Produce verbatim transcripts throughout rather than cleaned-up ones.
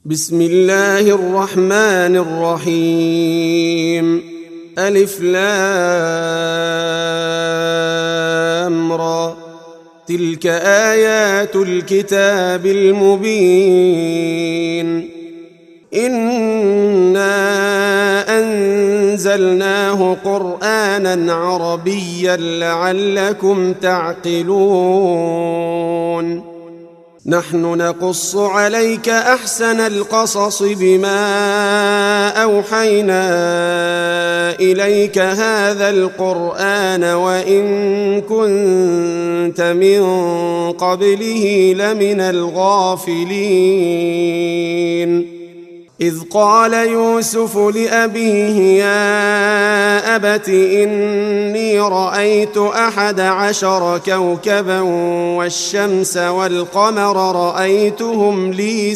بسم الله الرحمن الرحيم. ألف لام را. تلك آيات الكتاب المبين. إنا أنزلناه قرآنا عربيا لعلكم تعقلون. نحن نقص عليك أحسن القصص بما أوحينا إليك هذا القرآن وإن كنت من قبله لمن الغافلين. إذ قال يوسف لأبيه يا أبت إني رأيت أحد عشر كوكبا والشمس والقمر رأيتهم لي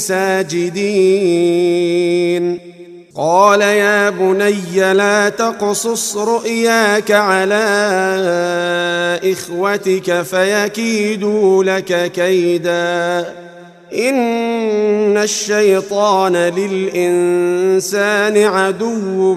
ساجدين. قال يا بني لا تقصص رؤياك على إخوتك فيكيدوا لك كيدا إن الشيطان للإنسان عدو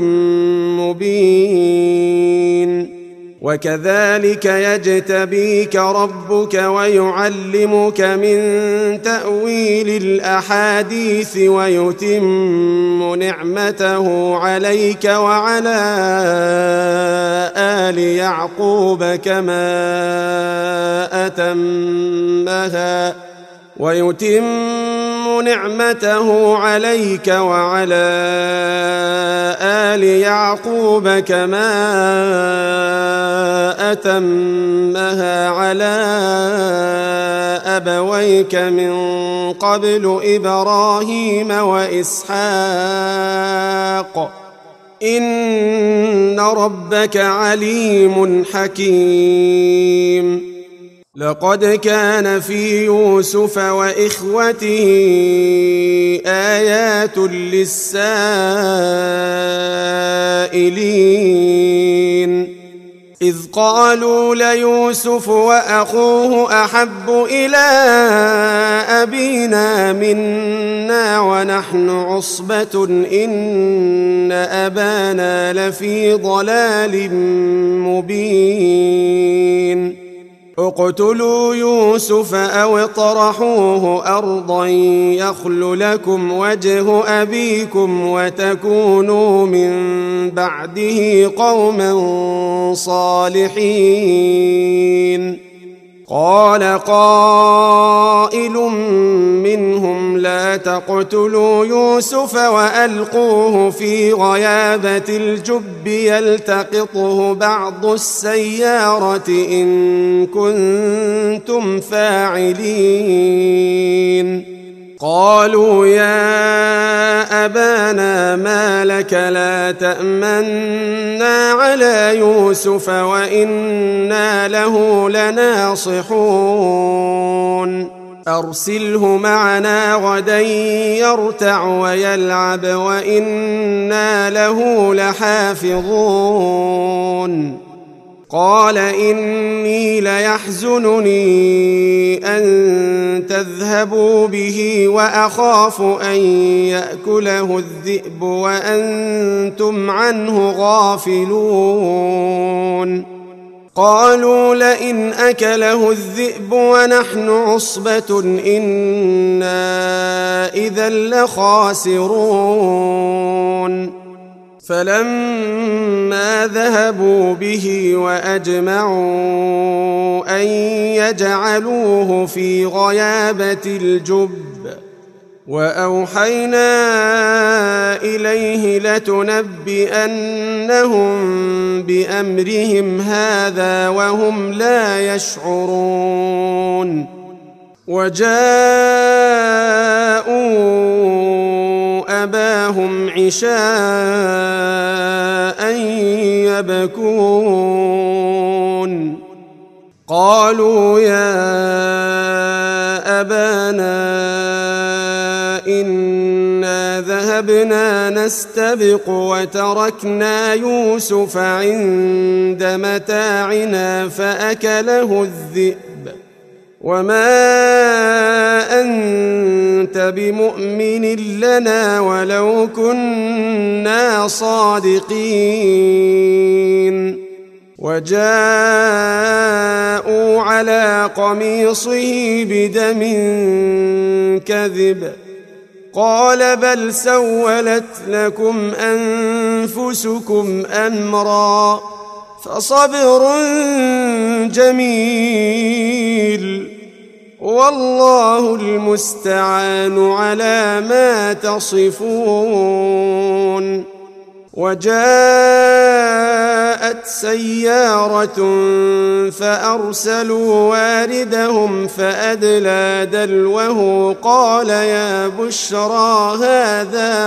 مبين. وكذلك يجتبيك ربك ويعلمك من تأويل الأحاديث ويتم نعمته عليك وعلى آل يعقوب كما أتمها ويتم نعمته عليك وعلى آل يعقوب كما أتمها على أبويك من قبل إبراهيم وإسحاق إن ربك عليم حكيم. لقد كان في يوسف وإخوته آيات للسائلين إذ قالوا ليوسف وأخوه أحب إلى أبينا منا ونحن عصبة إن أبانا لفي ضلال مبين. اقتلوا يوسف أو اطرحوه أرضا يخل لكم وجه أبيكم وتكونوا من بعده قوما صالحين. قال قائل منهم لا تقتلوا يوسف وألقوه في غيابة الجب يلتقطه بعض السيارة إن كنتم فاعلين. قالوا يا أبانا ما لك لا تأمنا على يوسف وإنا له لناصحون. أرسله معنا غدا يرتع ويلعب وإنا له لحافظون. قال إني ليحزنني أن تذهبوا به وأخاف أن يأكله الذئب وأنتم عنه غافلون. قالوا لئن أكله الذئب ونحن عصبة إنا إذا لخاسرون. فلما ذهبوا به وأجمعوا أن يجعلوه في غيابة الجب وأوحينا إليه لتنبئنهم بأمرهم هذا وهم لا يشعرون. وجاءوا أباهم عشاء يبكون. قالوا يا أبانا إنا ذهبنا نستبق وتركنا يوسف عند متاعنا فأكله الذئب وما أنت بمؤمن لنا ولو كنا صادقين وجاءوا على قميصه بدم كذب قال بل سولت لكم أنفسكم أمرا فصبر جميل والله المستعان على ما تصفون. وجاءت سيارة فأرسلوا واردهم فأدلى دلوه قال يا بشرى هذا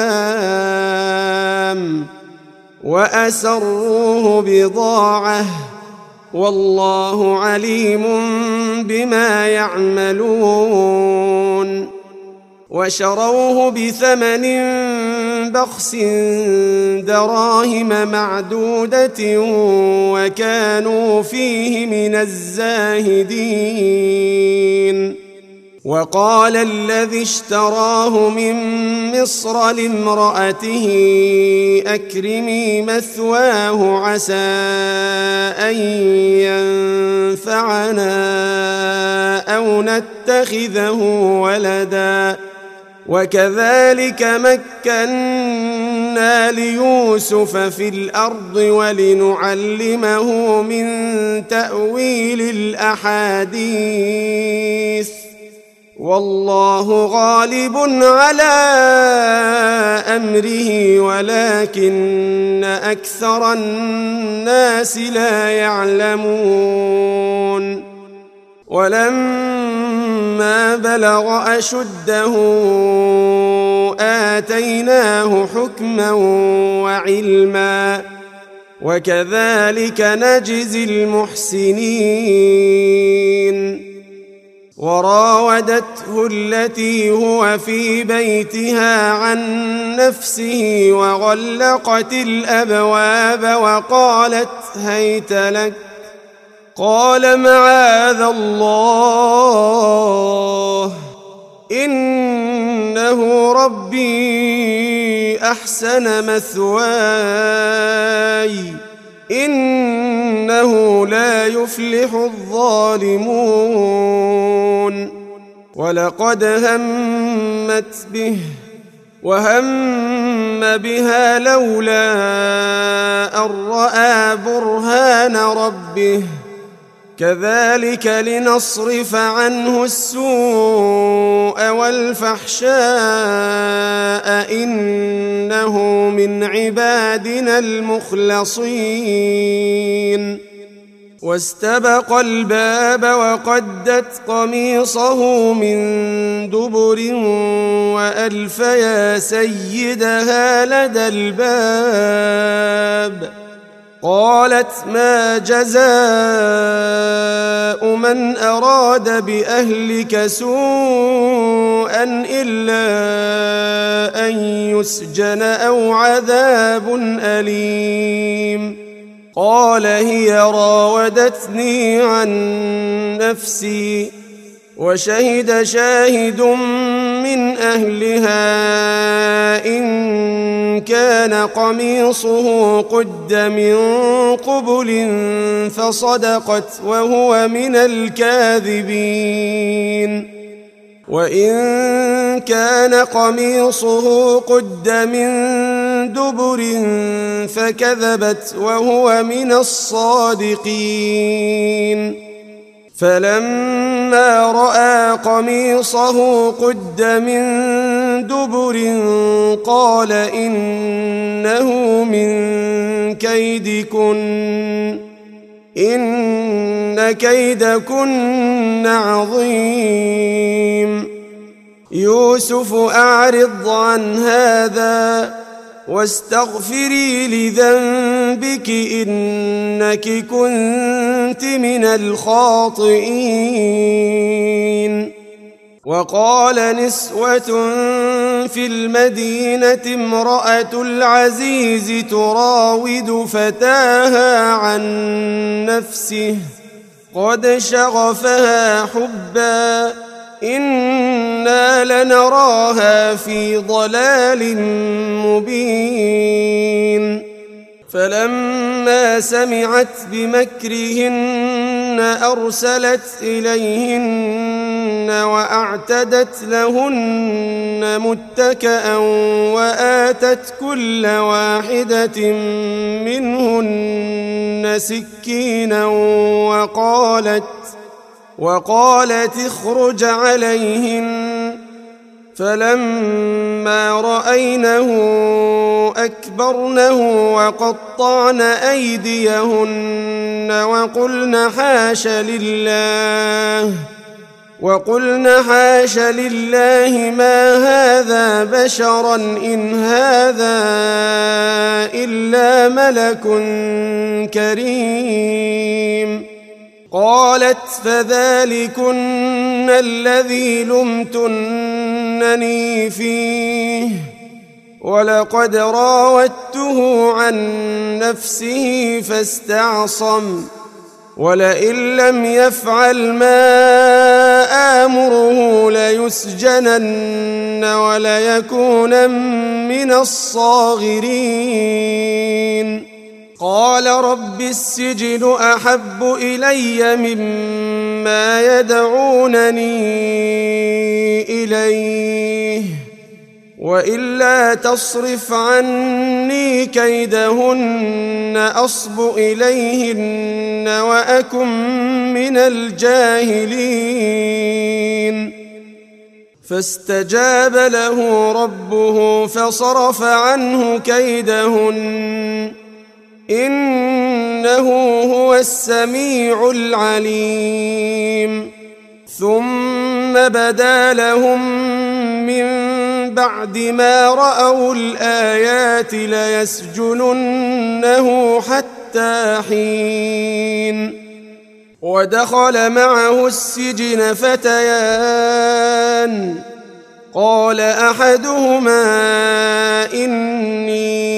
غلام وأسروه بضاعة والله عليم بما يعملون. وشروه بثمن بخس دراهم معدودة وكانوا فيه من الزاهدين. وقال الذي اشتراه من مصر لامرأته أكرمي مثواه عسى أن ينفعنا أو نتخذه ولدا وكذلك مكنا ليوسف في الأرض ولنعلمه من تأويل الأحاديث والله غالب على أمره ولكن أكثر الناس لا يعلمون. ولما بلغ أشده آتيناه حكما وعلما وكذلك نجزي المحسنين. وراودته التي هو في بيتها عن نفسه وغلقت الأبواب وقالت هيت لك قال معاذ الله إنه ربي أحسن مثواي إنه لا يفلح الظالمون. ولقد همت به وهم بها لولا أن رأى برهان ربه كذلك لنصرف عنه السوء والفحشاء إنه من عبادنا المخلصين. واستبق الباب وقدت قميصه من دبر وألف يا سيدها لدى الباب قالت ما جزاء من أراد بأهلك سوءا إلا أن يسجن أو عذاب أليم قال هي راودتني عن نفسي وشهد شاهد من أهلها إن كان قميصه قد من قبل فصدقت وهو من الكاذبين وإن كان قميصه قد من دبر فكذبت وهو من الصادقين. فلما رأى قميصه قد من دبر قال إنه من كيدكن إن كيدكن عظيم. يوسف أعرض عن هذا واستغفري لذنبك إنك كنت من الخاطئين. وقال نسوة في المدينة امرأة العزيز تراود فتاها عن نفسه قد شغفها حبا إنا لنراها في ضلال مبين فلما سمعت بمكرهن أرسلت إليهن وأعتدت لهن متكأ وآتت كل واحدة منهن سكينا وقالت وقالت اخرج عليهن فلما رأينه أكبرنه وقطعن أيديهن وقلن حاش لله وقلن حاش لله ما هذا بشرا إن هذا إلا ملك كريم قالت فذلكن الذي لمتنني فيه ولقد راودته عن نفسه فاستعصم ولئن لم يفعل ما آمره ليسجنن وليكونن من الصاغرين قال رب السجن أحب إلي مما يدعونني إليه وإلا تصرف عني كيدهن أصب إليهن وأكن من الجاهلين فاستجاب له ربه فصرف عنه كيدهن إنه هو السميع العليم ثم بدا لهم من بعد ما رأوا الآيات ليسجننه حتى حين ودخل معه السجن فتيان قال أحدهما إني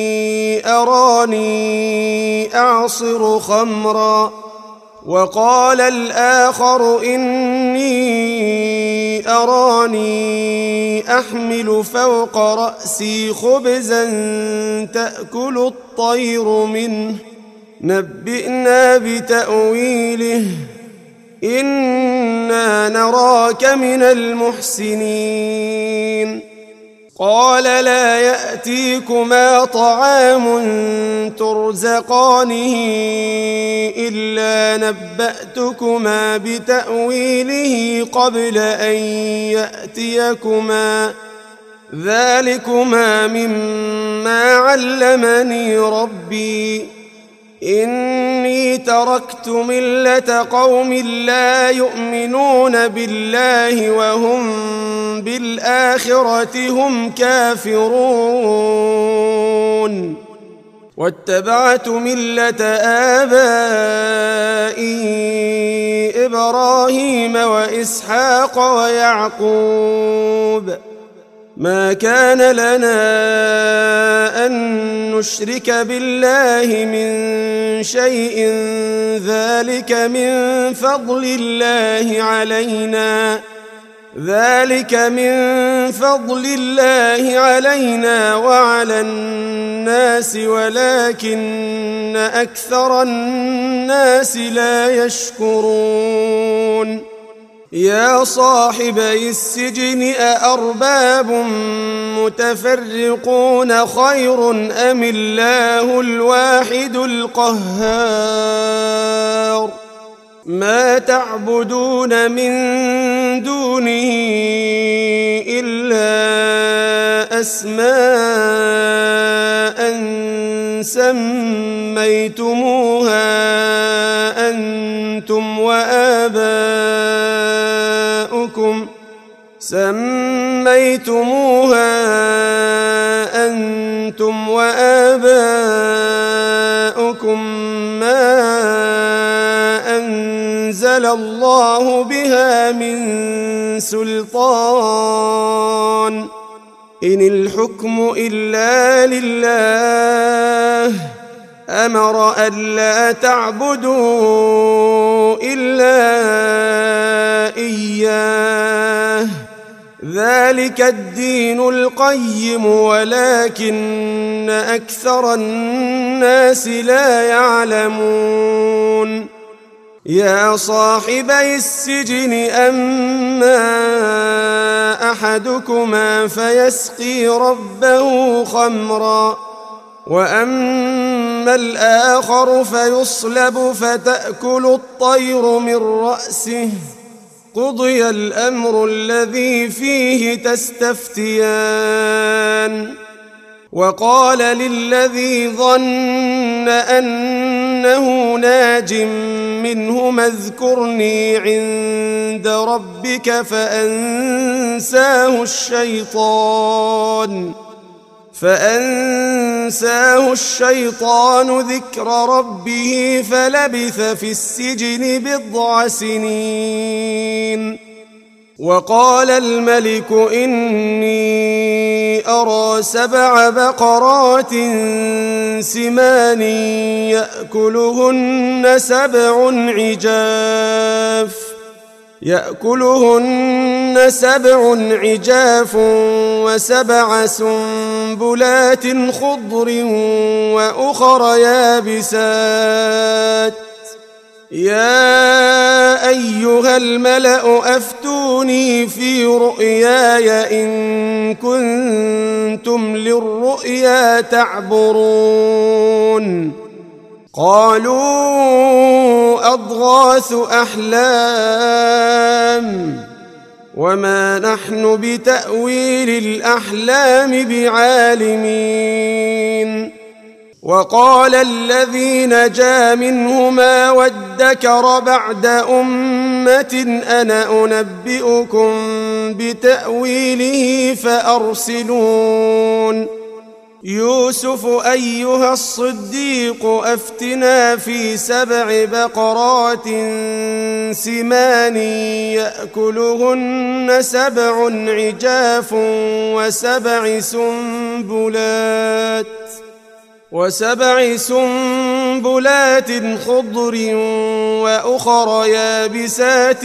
أراني أعصر خمرا وقال الآخر إني أراني أحمل فوق رأسي خبزا تأكل الطير منه نبئنا بتأويله إنا نراك من المحسنين قال لا يأتيكما طعام ترزقانه إلا نبأتكما بتأويله قبل أن يأتيكما ذلكما مما علمني ربي إني تركت ملة قوم لا يؤمنون بالله وهم بالآخرة هم كافرون واتبعت ملة آبائي إبراهيم وإسحاق ويعقوب ما كان لنا أن نشرك بالله من شيء ذلك من فضل الله علينا ذلك من فضل الله علينا وعلى الناس ولكن أكثر الناس لا يشكرون يا صاحبي السجن أأرباب متفرقون خير أم الله الواحد القهار ما تعبدون من دونه إلا أسماء سميتموها أنتم وآباؤكم سميتموها أنتم وآباؤكم ما أنزل الله بها من سلطان إن الحكم إلا لله أمر ألا تعبدوا إلا إياه ذلك الدين القيم ولكن أكثر الناس لا يعلمون يا صاحبي السجن أما أحدكما فيسقي ربه خمرا وأما الآخر فيصلب فتأكل الطير من رأسه قضي الأمر الذي فيه تستفتيان وقال للذي ظن أنه ناج منهما اذكرني عند ربك فأنساه الشيطان فأنساه الشيطان ذكر ربه فلبث في السجن بضع سنين وقال الملك إني أرى سبع بقرات سمان يأكلهن سبع عجاف يأكلهن سبع عجاف وسبع سنبلات خضر وأخر يابسات يا أيها الملأ أفتوني في رؤياي إن كنتم للرؤيا تعبرون قالوا أضغاث أحلام وما نحن بتأويل الأحلام بعالمين وقال الذي نجا منهما وادكر بعد أمة أنا أنبئكم بتأويله فأرسلون يوسف أيها الصديق أفتنا في سبع بقرات سمان يأكلهن سبع عجاف وسبع سنبلات وسبع سنبلات خضر وأخر يابسات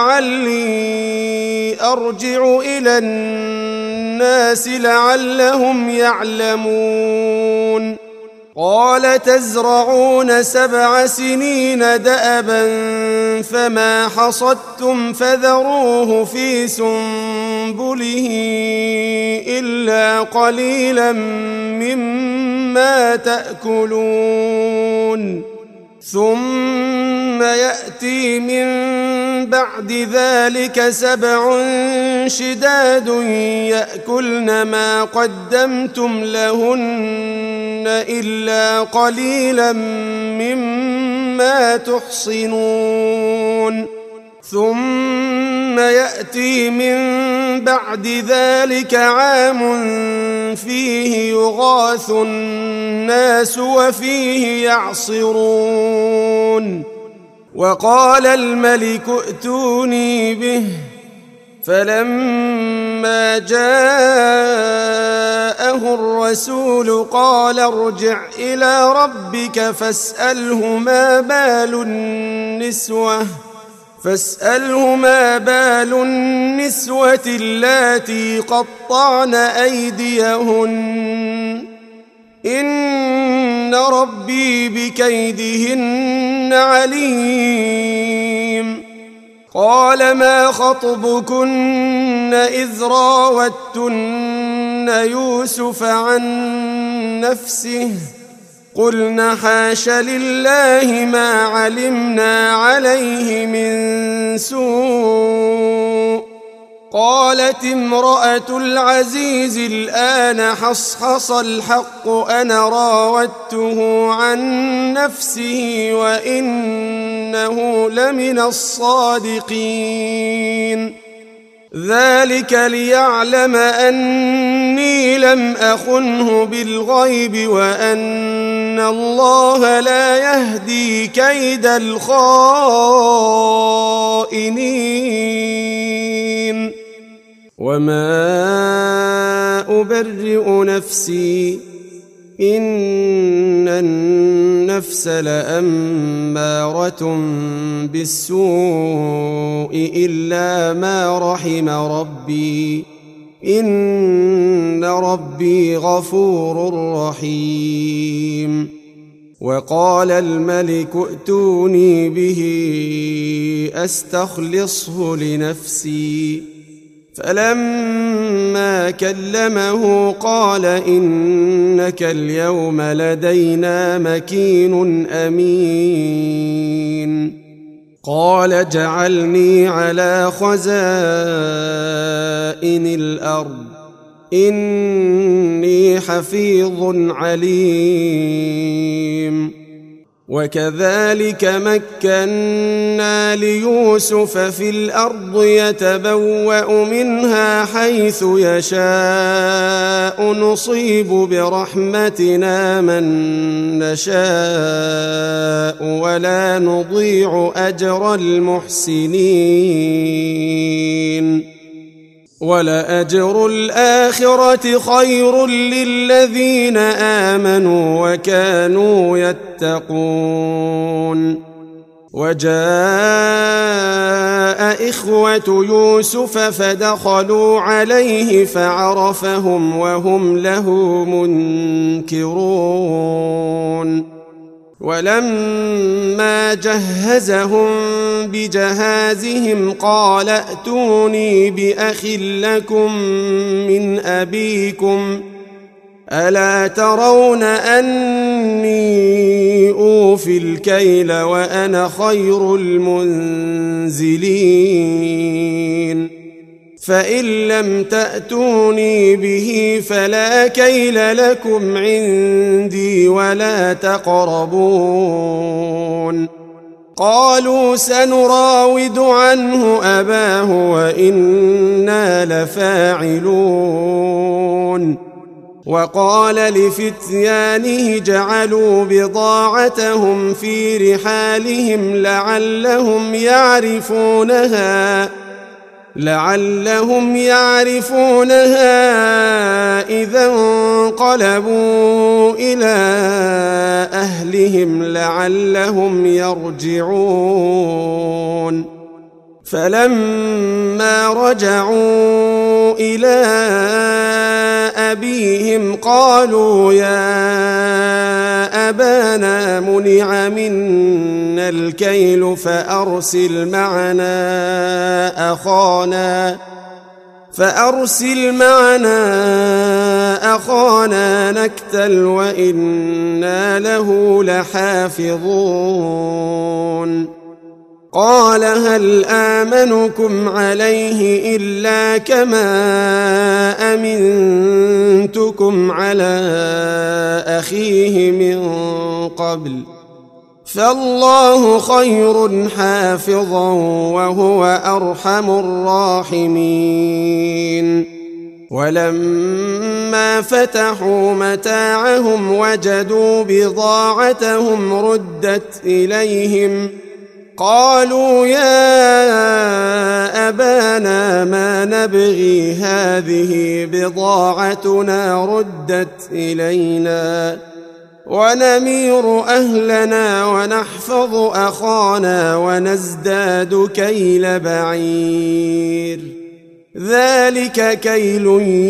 لعلي أرجع إلى الناس لعلهم يعلمون قال تزرعون سبع سنين دأبا فما حصدتم فذروه في سنبله إلا قليلا مما تأكلون ثم يأتي من بعد ذلك سبع شداد يأكلن ما قدمتم لهن إلا قليلا مما تحصنون ثم يأتي من بعد ذلك عام فيه يغاث الناس وفيه يعصرون وقال الملك ائتوني به فلما جاءه الرسول قال ارجع إلى ربك فاسأله ما بال النسوة فاسأله ما بال النسوة اللاتي قطعن أيديهن إن ربي بكيدهن عليم قال ما خطبكن إذ راوتن يوسف عن نفسه قلنا حاش لله ما علمنا عليه من سوء قالت امرأة العزيز الآن حصحص الحق أنا راودته عن نفسه وإنه لمن الصادقين ذلك ليعلم أني لم أخنه بالغيب وأن الله لا يهدي كيد الخائنين وما أبرئ نفسي إن النفس لأمارة بالسوء إلا ما رحم ربي إن ربي غفور رحيم. وقال الملك ائتوني به أستخلصه لنفسي فلما كلمه قال إنك اليوم لدينا مكين أمين. قال اجعلني على خزائن الأرض إني حفيظ عليم. وكذلك مكنا ليوسف في الأرض يتبوأ منها حيث يشاء نصيب برحمتنا من نشاء ولا نضيع أجر المحسنين. ولأجر الآخرة خير للذين آمنوا وكانوا يتقون. وجاء إخوة يوسف فدخلوا عليه فعرفهم وهم له منكرون. ولما جهزهم بجهازهم قال ائتوني بأخ لكم من أبيكم ألا ترون أني أوفي الكيل وأنا خير المنزلين. فإن لم تأتوني به فلا كيل لكم عندي ولا تقربون. قالوا سنراود عنه أباه وإنا لفاعلون. وقال لفتيانه جعلوا بضاعتهم في رحالهم لعلهم يعرفونها لعلهم يعرفونها إذا انقلبوا إلى أهلهم لعلهم يرجعون. فلما رجعوا إلى أبيهم قالوا يا أبانا منع منا الكيل فأرسل معنا أخانا فأرسل معنا أخانا نكتل وإنا له لحافظون. قال هل آمنكم عليه إلا كما أمنتكم على أخيه من قبل فالله خير حافظا وهو أرحم الراحمين. ولما فتحوا متاعهم وجدوا بضاعتهم ردت إليهم قالوا يا أبانا ما نبغي هذه بضاعتنا ردت إلينا ونمير أهلنا ونحفظ أخانا ونزداد كيل بعير ذلك كيل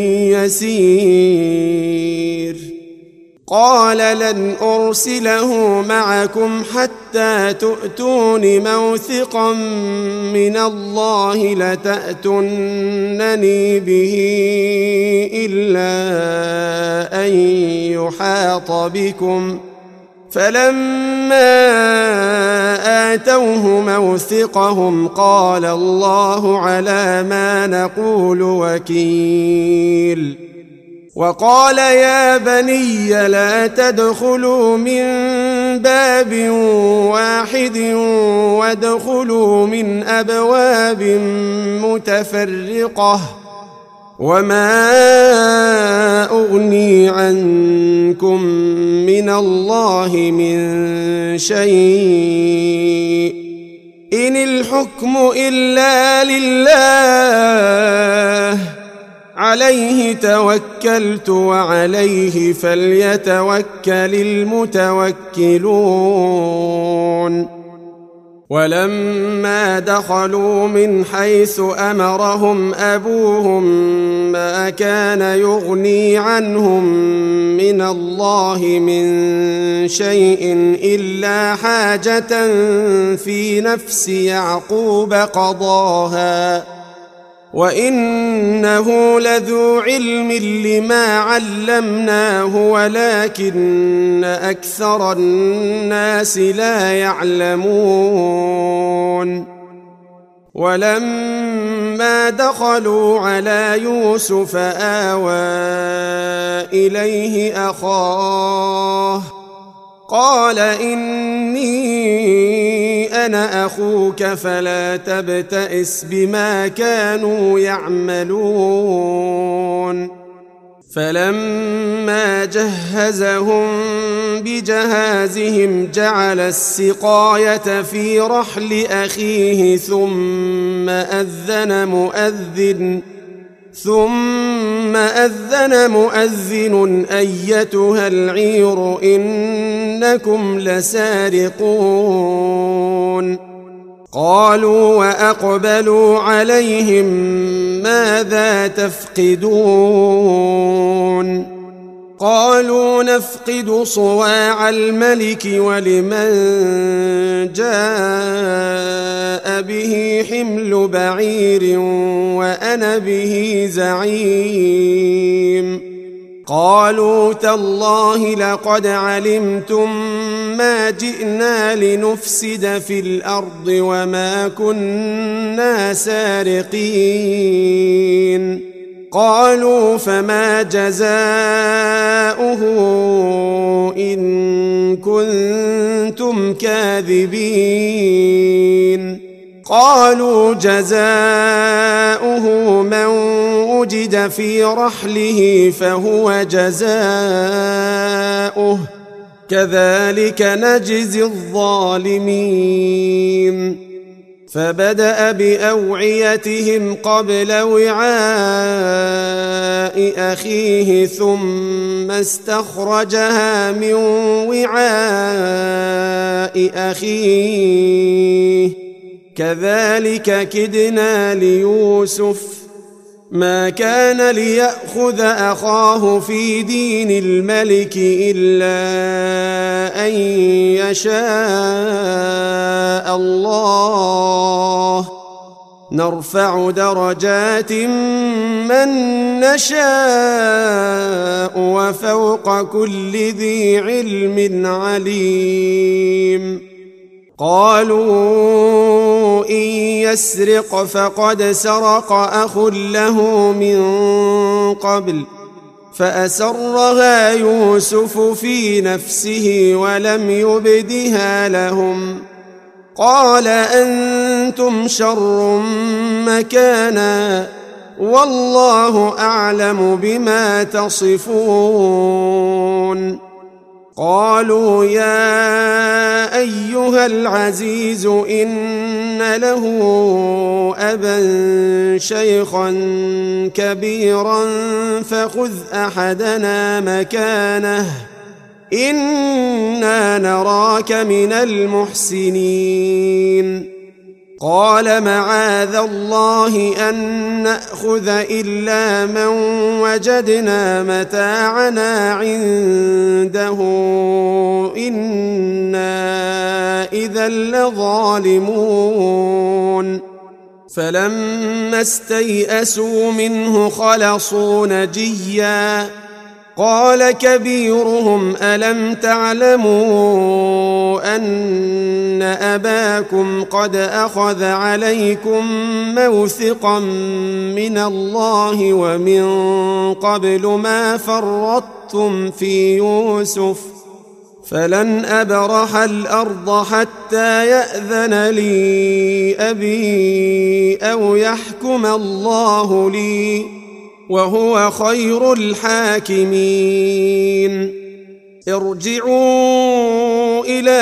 يسير. قال لن أرسله معكم حتى تؤتون موثقا من الله لتأتونني به إلا أن يحاط بكم. فلما آتوه موثقهم قال الله على ما نقول وكيل. وقال يا بني لا تدخلوا من باب واحد وادخلوا من أبواب متفرقة وما أغني عنكم من الله من شيء إن الحكم إلا لله عليه توكلت وعليه فليتوكل المتوكلون ولما دخلوا من حيث أمرهم أبوهم ما كان يغني عنهم من الله من شيء إلا حاجة في نفس يعقوب قضاها وإنه لذو علم لما علمناه ولكن أكثر الناس لا يعلمون ولما دخلوا على يوسف آوى إليه أخاه قال إني أنا أخوك فلا تبتئس بما كانوا يعملون فلما جهزهم بجهازهم جعل السقاية في رحل أخيه ثم أذن مؤذن ثم أذن مؤذن أيتها العير إنكم لسارقون قالوا وأقبلوا عليهم ماذا تفقدون قالوا نفقد صواع الملك ولمن جاء به حمل بعير وأنا به زعيم قالوا تالله لقد علمتم ما جئنا لنفسد في الأرض وما كنا سارقين قالوا فما جزاؤه إن كنتم كاذبين قالوا جزاؤه من وجد في رحله فهو جزاؤه كذلك نجزي الظالمين فبدأ بأوعيتهم قبل وعاء أخيه ثم استخرجها من وعاء أخيه كذلك كدنا ليوسف ما كان ليأخذ أخاه في دين الملك إلا أن يشاء الله نرفع درجات من نشاء وفوق كل ذي علم عليم قالوا إن يسرق فقد سرق أخ له من قبل فأسرها يوسف في نفسه ولم يبدها لهم قال أنتم شر مكانا والله أعلم بما تصفون قالوا يا أيها العزيز إن له أبا شيخا كبيرا فخذ أحدنا مكانه إنا نراك من المحسنين قال معاذ الله أن نأخذ إلا من وجدنا متاعنا عنده إنا إذا لظالمون فلما استيئسوا منه خلصوا نجيا قال كبيرهم ألم تعلموا أن أباكم قد أخذ عليكم موثقا من الله ومن قبل ما فرطتم في يوسف فلن أبرح الأرض حتى يأذن لي أبي أو يحكم الله لي وهو خير الحاكمين ارجعوا إلى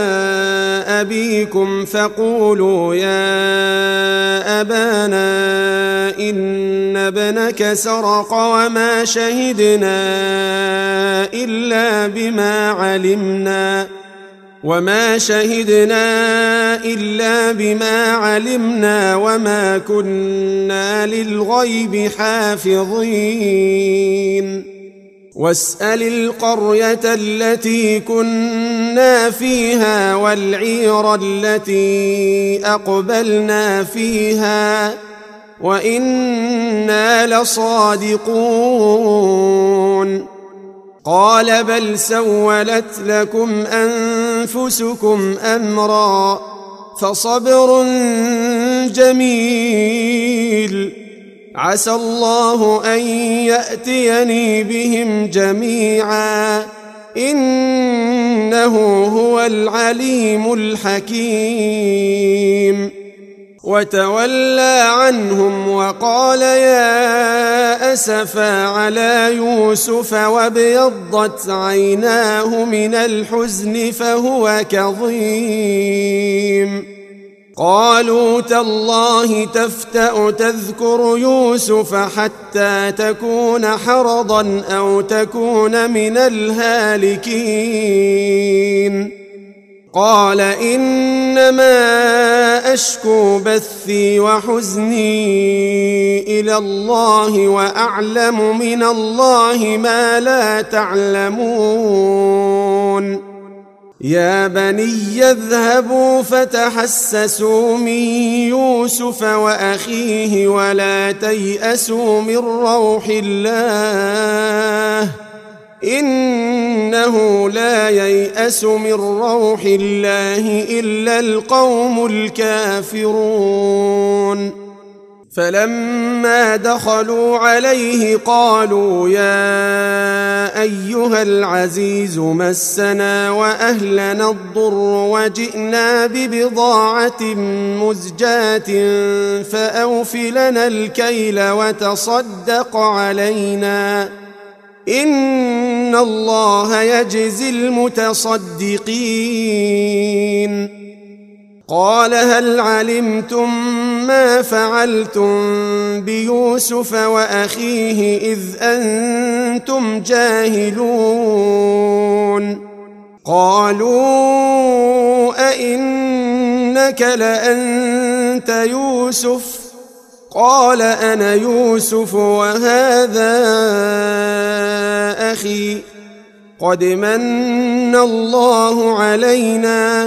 أبيكم فقولوا يا أبانا إن ابنك سرق وما شهدنا إلا بما علمنا وما شهدنا إلا بما علمنا وما كنا للغيب حافظين واسأل القرية التي كنا فيها والعير التي أقبلنا فيها وإنا لصادقون قال بل سولت لكم أنفسكم أمرا فصبر جميل عسى الله أن يأتيني بهم جميعا إنه هو العليم الحكيم وتولى عنهم وقال يا أسفا على يوسف وابيضت عيناه من الحزن فهو كظيم قالوا تالله تفتأ تذكر يوسف حتى تكون حرضا أو تكون من الهالكين قال إنما أشكو بثي وحزني إلى الله وأعلم من الله ما لا تعلمون يا بني اذهبوا فتحسسوا من يوسف وأخيه ولا تيأسوا من روح الله إنه لا ييأس من روح الله إلا القوم الكافرون فلما دخلوا عليه قالوا يا أيها العزيز مسنا وأهلنا الضر وجئنا ببضاعة مزجاة فأوف لنا الكيل وتصدق علينا إن الله يجزي المتصدقين قال هل علمتم ما فعلتم بيوسف وأخيه إذ أنتم جاهلون قالوا أئنك لأنت يوسف قال أنا يوسف وهذا أخي قد من الله علينا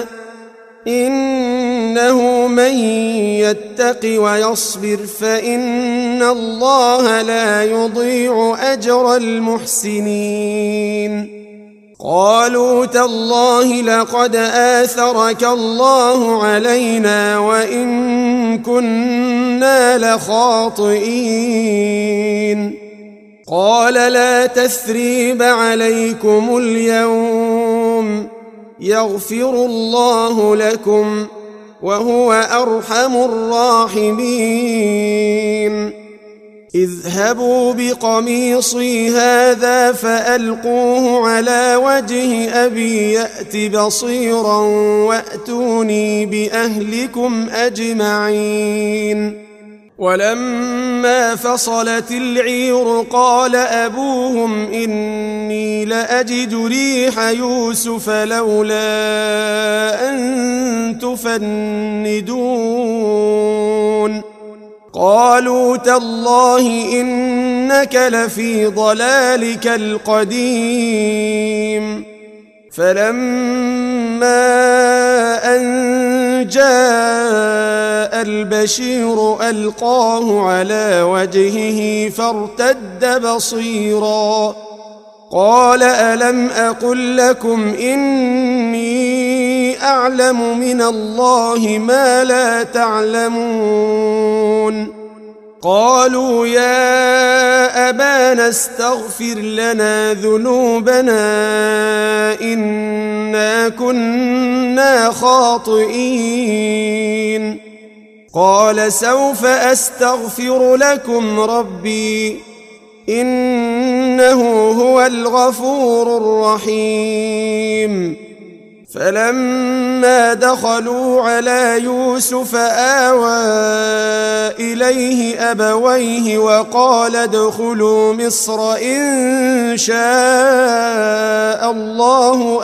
إنه من يتق ويصبر فإن الله لا يضيع أجر المحسنين قالوا تالله لقد آثرك الله علينا وإن كنا لخاطئين قال لا تثريب عليكم اليوم يغفر الله لكم وهو أرحم الراحمين اذهبوا بقميصي هذا فألقوه على وجه أبي يأت بصيرا وأتوني بأهلكم أجمعين ولما فصلت العير قال أبوهم إني لأجد ريح يوسف لولا أن تفندون قالوا تالله إنك لفي ضلالك القديم فلما أن جاء البشير ألقاه على وجهه فارتد بصيرا قال ألم أقل لكم إني أعلم من الله ما لا تعلمون قالوا يا أبانا استغفر لنا ذنوبنا إنا كنا خاطئين قال سوف أستغفر لكم ربي إن إنه هو الغفور الرحيم. فلما دخلوا على يوسف آوى إليه أبويه وقال ادخلوا مصر إن شاء الله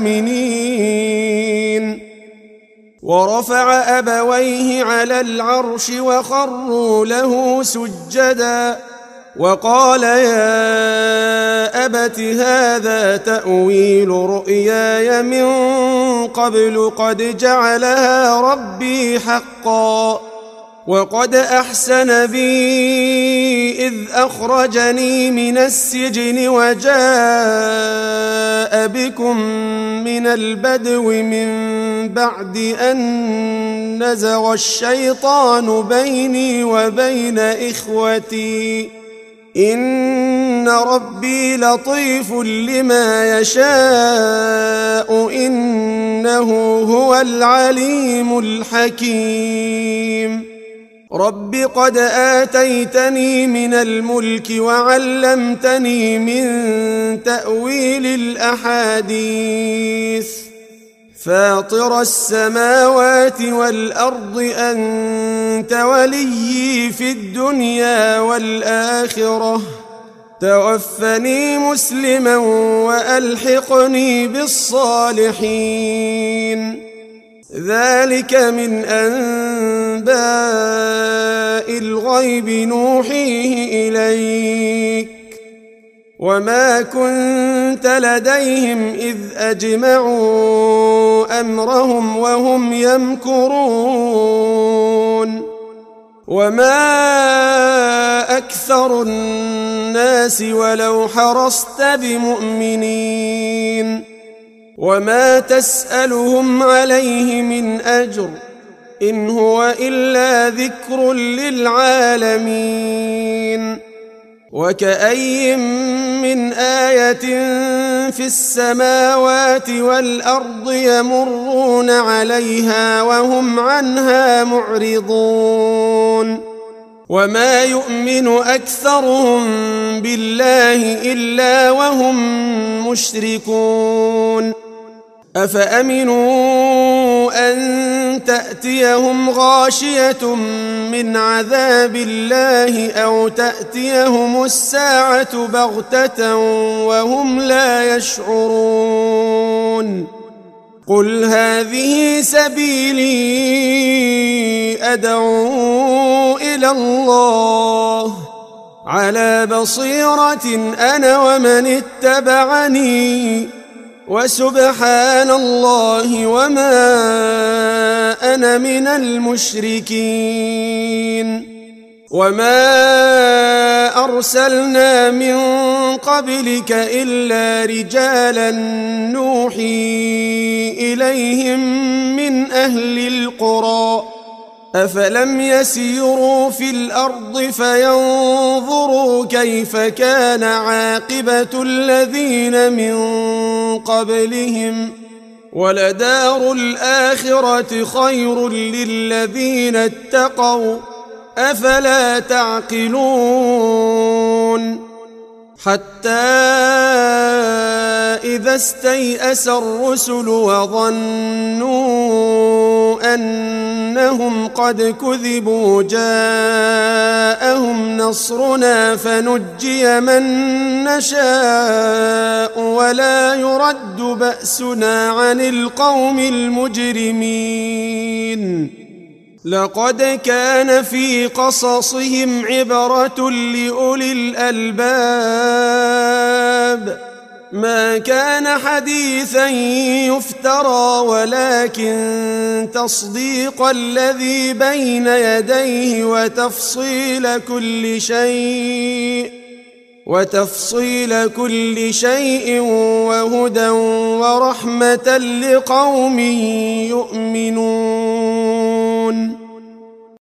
آمنين. ورفع أبويه على العرش وخروا له سجدا وقال يا أبت هذا تأويل رؤياي من قبل قد جعلها ربي حقا وقد أحسن بي إذ أخرجني من السجن وجاء بكم من البدو من بعد أن نزغ الشيطان بيني وبين إخوتي إن ربي لطيف لما يشاء إنه هو العليم الحكيم. رب قد آتيتني من الملك وعلمتني من تأويل الأحاديث فاطر السماوات والأرض أنت وليي في الدنيا والآخرة توفني مسلما وألحقني بالصالحين. ذلك من أنباء الغيب نوحيه إليك وما كنت لديهم إذ أجمعوا أمرهم وهم يمكرون. وما أكثر الناس ولو حرصت بمؤمنين وما تسألهم عليه من أجر إن هو إلا ذكر للعالمين. وكأي من آية في السماوات والأرض يمرون عليها وهم عنها معرضون. وما يؤمن أكثرهم بالله إلا وهم مشركون. أفأمنوا أن تأتيهم غاشية من عذاب الله أو تأتيهم الساعة بغتة وهم لا يشعرون. قل هذه سبيلي أدعو إلى الله على بصيرة أنا ومن اتبعني وسبحان الله وما أنا من المشركين. وما أرسلنا من قبلك إلا رجالا نوحي إليهم من أهل القرى أفلم يسيروا في الأرض فينظروا كيف كان عاقبة الذين من قبلهم ولدار الآخرة خير للذين اتقوا أفلا تعقلون. حتى إذا استيأس الرسل وظنوا أنهم قد كذبوا جاءهم نصرنا فنجي من نشاء ولا يرد بأسنا عن القوم المجرمين. لقد كان في قصصهم عبرة لأولي الألباب ما كان حديثا يفترى ولكن تصديق الذي بين يديه وتفصيل كل شيء وتفصيل كل شيء وهدى ورحمة لقوم يؤمنون.